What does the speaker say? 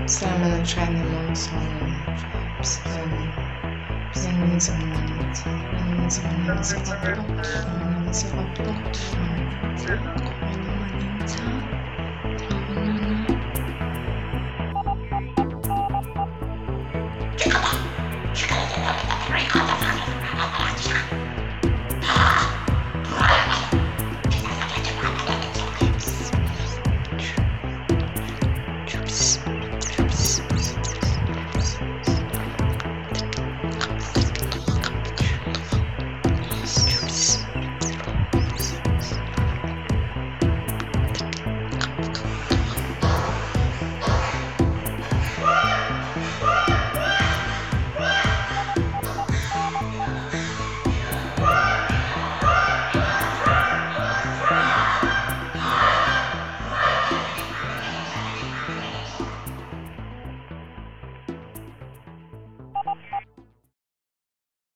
Selman'ın çayını sonra Zenginiz olmanız, zenginiz olmanız kaplot, olmanızı kaplot, koynamanınca, tavanına. Çıkalım, çıkalım,